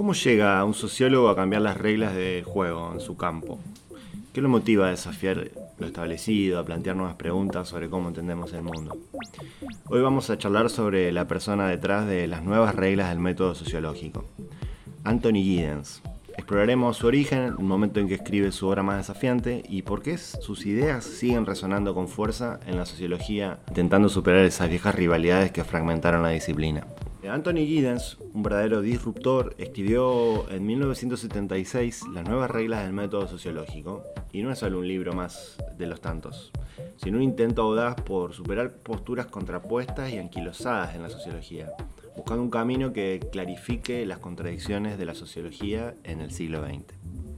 ¿Cómo llega un sociólogo a cambiar las reglas del juego en su campo? ¿Qué lo motiva a desafiar lo establecido, a plantear nuevas preguntas sobre cómo entendemos el mundo? Hoy vamos a charlar sobre la persona detrás de las nuevas reglas del método sociológico, Anthony Giddens. Exploraremos su origen, el momento en que escribe su obra más desafiante y por qué sus ideas siguen resonando con fuerza en la sociología, intentando superar esas viejas rivalidades que fragmentaron la disciplina. Anthony Giddens, un verdadero disruptor, escribió en 1976 las nuevas reglas del método sociológico, y no es solo un libro más de los tantos, sino un intento audaz por superar posturas contrapuestas y anquilosadas en la sociología, buscando un camino que clarifique las contradicciones de la sociología en el siglo XX.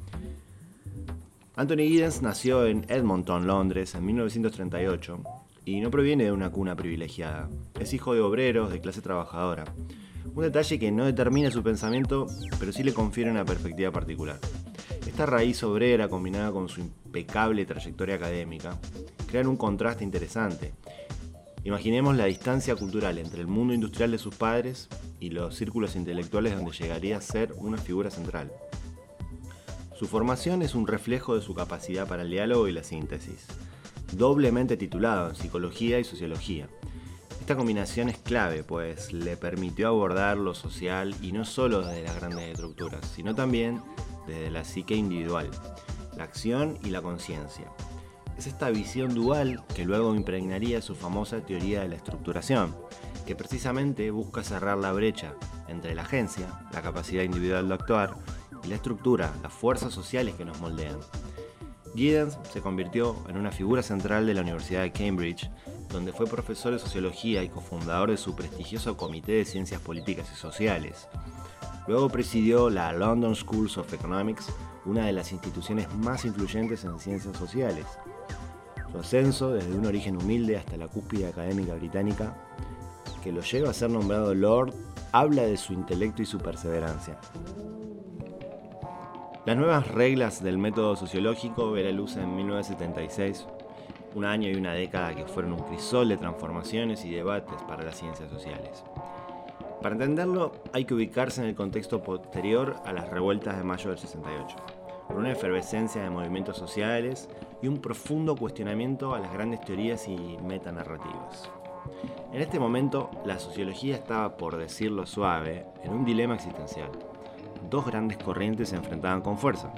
Anthony Giddens nació en Edmonton, Londres, en 1938, y no proviene de una cuna privilegiada. Es hijo de obreros de clase trabajadora. Un detalle que no determina su pensamiento, pero sí le confiere una perspectiva particular. Esta raíz obrera, combinada con su impecable trayectoria académica, crean un contraste interesante. Imaginemos la distancia cultural entre el mundo industrial de sus padres y los círculos intelectuales donde llegaría a ser una figura central. Su formación es un reflejo de su capacidad para el diálogo y la síntesis, doblemente titulado en Psicología y Sociología. Esta combinación es clave, pues le permitió abordar lo social y no solo desde las grandes estructuras, sino también desde la psique individual, la acción y la conciencia. Es esta visión dual que luego impregnaría su famosa teoría de la estructuración, que precisamente busca cerrar la brecha entre la agencia, la capacidad individual de actuar, y la estructura, las fuerzas sociales que nos moldean. Giddens se convirtió en una figura central de la Universidad de Cambridge, donde fue profesor de sociología y cofundador de su prestigioso Comité de Ciencias Políticas y Sociales. Luego presidió la London School of Economics, una de las instituciones más influyentes en ciencias sociales. Su ascenso desde un origen humilde hasta la cúspide académica británica, que lo lleva a ser nombrado Lord, habla de su intelecto y su perseverancia. Las nuevas reglas del método sociológico verán luz en 1976, un año y una década que fueron un crisol de transformaciones y debates para las ciencias sociales. Para entenderlo, hay que ubicarse en el contexto posterior a las revueltas de mayo del 68, con una efervescencia de movimientos sociales y un profundo cuestionamiento a las grandes teorías y metanarrativas. En este momento, la sociología estaba, por decirlo suave, en un dilema existencial. Dos grandes corrientes se enfrentaban con fuerza.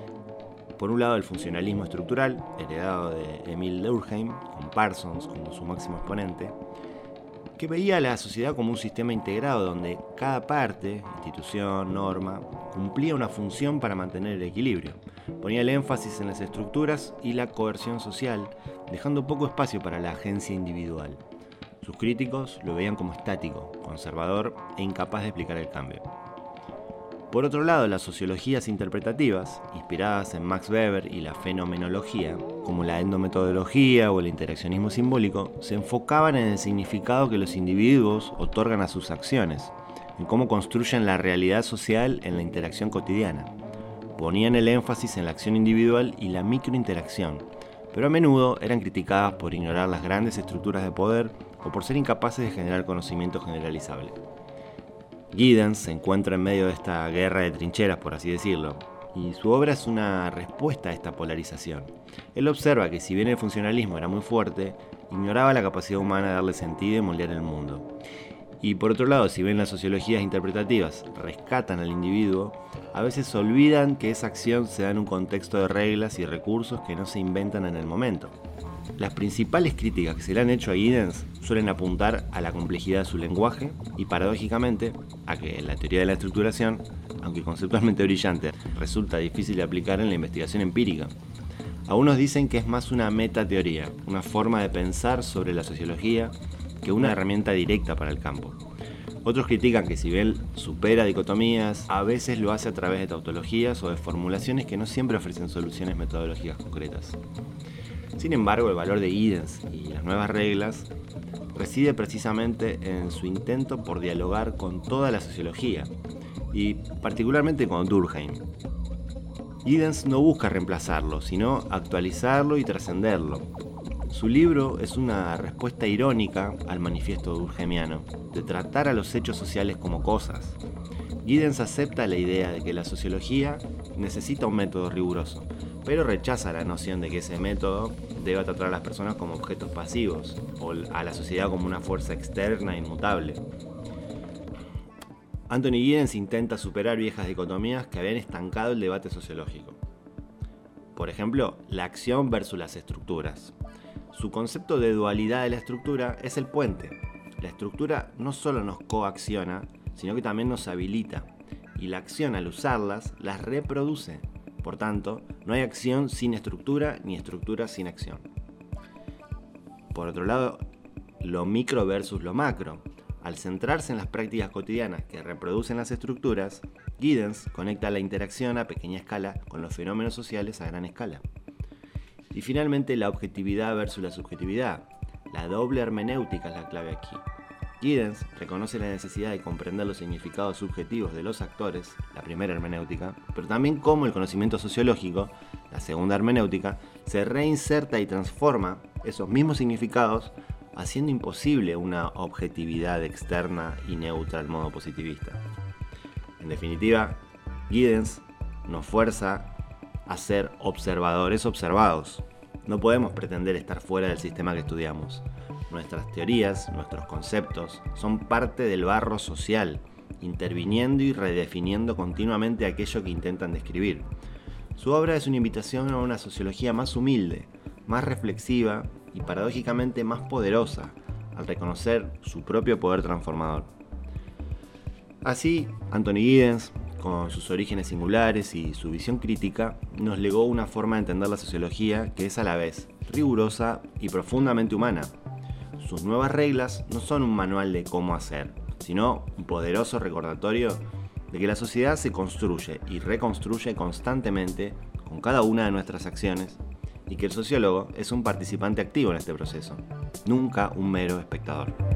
Por un lado, el funcionalismo estructural, heredado de Emile Durkheim, con Parsons como su máximo exponente, que veía a la sociedad como un sistema integrado donde cada parte, institución, norma, cumplía una función para mantener el equilibrio. Ponía el énfasis en las estructuras y la coerción social, dejando poco espacio para la agencia individual. Sus críticos lo veían como estático, conservador e incapaz de explicar el cambio. Por otro lado, las sociologías interpretativas, inspiradas en Max Weber y la fenomenología, como la endometodología o el interaccionismo simbólico, se enfocaban en el significado que los individuos otorgan a sus acciones, en cómo construyen la realidad social en la interacción cotidiana. Ponían el énfasis en la acción individual y la microinteracción, pero a menudo eran criticadas por ignorar las grandes estructuras de poder o por ser incapaces de generar conocimiento generalizable. Giddens se encuentra en medio de esta guerra de trincheras, por así decirlo, y su obra es una respuesta a esta polarización. Él observa que si bien el funcionalismo era muy fuerte, ignoraba la capacidad humana de darle sentido y moldear el mundo. Y por otro lado, si bien las sociologías interpretativas rescatan al individuo, a veces olvidan que esa acción se da en un contexto de reglas y recursos que no se inventan en el momento. Las principales críticas que se le han hecho a Giddens suelen apuntar a la complejidad de su lenguaje y, paradójicamente, a que la teoría de la estructuración, aunque conceptualmente brillante, resulta difícil de aplicar en la investigación empírica. Algunos dicen que es más una metateoría, una forma de pensar sobre la sociología, que una herramienta directa para el campo. Otros critican que si bien supera dicotomías, a veces lo hace a través de tautologías o de formulaciones que no siempre ofrecen soluciones metodológicas concretas. Sin embargo, el valor de Giddens y las nuevas reglas reside precisamente en su intento por dialogar con toda la sociología, y particularmente con Durkheim. Giddens no busca reemplazarlo, sino actualizarlo y trascenderlo. Su libro es una respuesta irónica al manifiesto durkheimiano, de tratar a los hechos sociales como cosas. Giddens acepta la idea de que la sociología necesita un método riguroso, pero rechaza la noción de que ese método deba tratar a las personas como objetos pasivos, o a la sociedad como una fuerza externa e inmutable. Anthony Giddens intenta superar viejas dicotomías que habían estancado el debate sociológico. Por ejemplo, la acción versus las estructuras. Su concepto de dualidad de la estructura es el puente. La estructura no solo nos coacciona, sino que también nos habilita, y la acción al usarlas las reproduce. Por tanto, no hay acción sin estructura ni estructura sin acción. Por otro lado, lo micro versus lo macro. Al centrarse en las prácticas cotidianas que reproducen las estructuras, Giddens conecta la interacción a pequeña escala con los fenómenos sociales a gran escala. Y finalmente, la objetividad versus la subjetividad. La doble hermenéutica es la clave aquí. Giddens reconoce la necesidad de comprender los significados subjetivos de los actores, la primera hermenéutica, pero también cómo el conocimiento sociológico, la segunda hermenéutica, se reinserta y transforma esos mismos significados, haciendo imposible una objetividad externa y neutra al modo positivista. En definitiva, Giddens nos fuerza a ser observadores observados. No podemos pretender estar fuera del sistema que estudiamos. Nuestras teorías, nuestros conceptos, son parte del barro social, interviniendo y redefiniendo continuamente aquello que intentan describir. Su obra es una invitación a una sociología más humilde, más reflexiva y paradójicamente más poderosa, al reconocer su propio poder transformador. Así, Anthony Giddens, con sus orígenes singulares y su visión crítica, nos legó una forma de entender la sociología que es a la vez rigurosa y profundamente humana. Sus nuevas reglas no son un manual de cómo hacer, sino un poderoso recordatorio de que la sociedad se construye y reconstruye constantemente con cada una de nuestras acciones y que el sociólogo es un participante activo en este proceso, nunca un mero espectador.